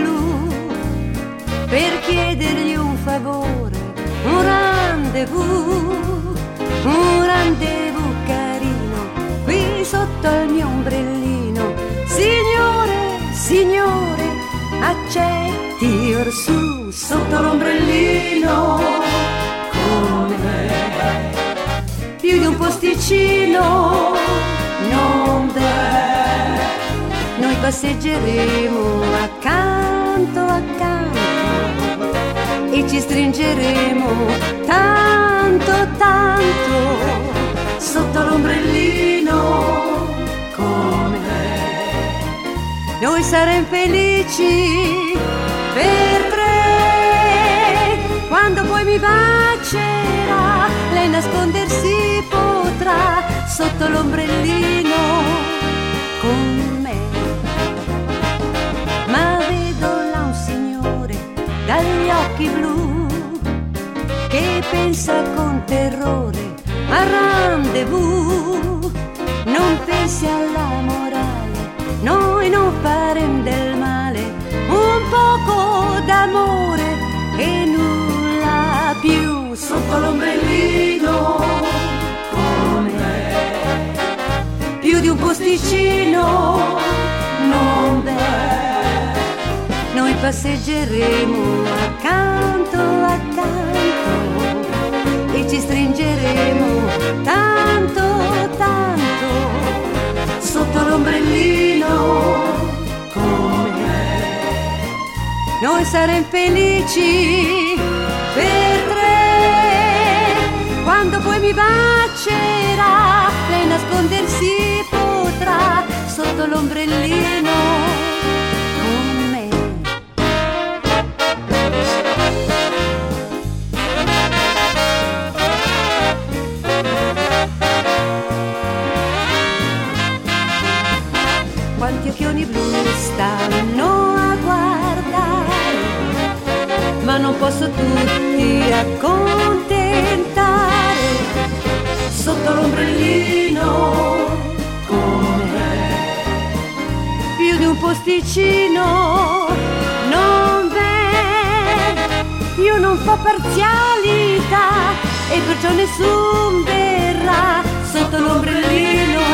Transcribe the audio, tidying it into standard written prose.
blu per chiedergli un favore, un rendezvous carino, qui sotto il mio ombrellino. Signore, accetti orsù sotto l'ombrellino con me. Più di un posticino non dà, noi passeggeremo accanto a canto e ci stringeremo tanto sotto l'ombrellino come noi saremo felici per tre. Quando poi mi bacerà, lei nascondersi potrà sotto l'ombrellino con me. Ma vedo là un signore dagli occhi blu che pensa con terrore al rendezvous. Non pensi alla morale, noi non faremo del male, un poco d'amore e nulla più sotto l'ombrellino come me. Più di un posticino non v'è, noi passeggeremo accanto a canto e ci stringeremo tanto sotto l'ombrellino come me. Noi saremo felici per tre. Quando poi mi bacerà, lei nascondersi potrà sotto l'ombrellino con me. Quanti occhioni blu stanno a guardare, ma non posso tutti accontentare sotto l'ombrellino come me. Più di un posticino non v'è, io non fa parzialità e perciò nessun verrà sotto l'ombrellino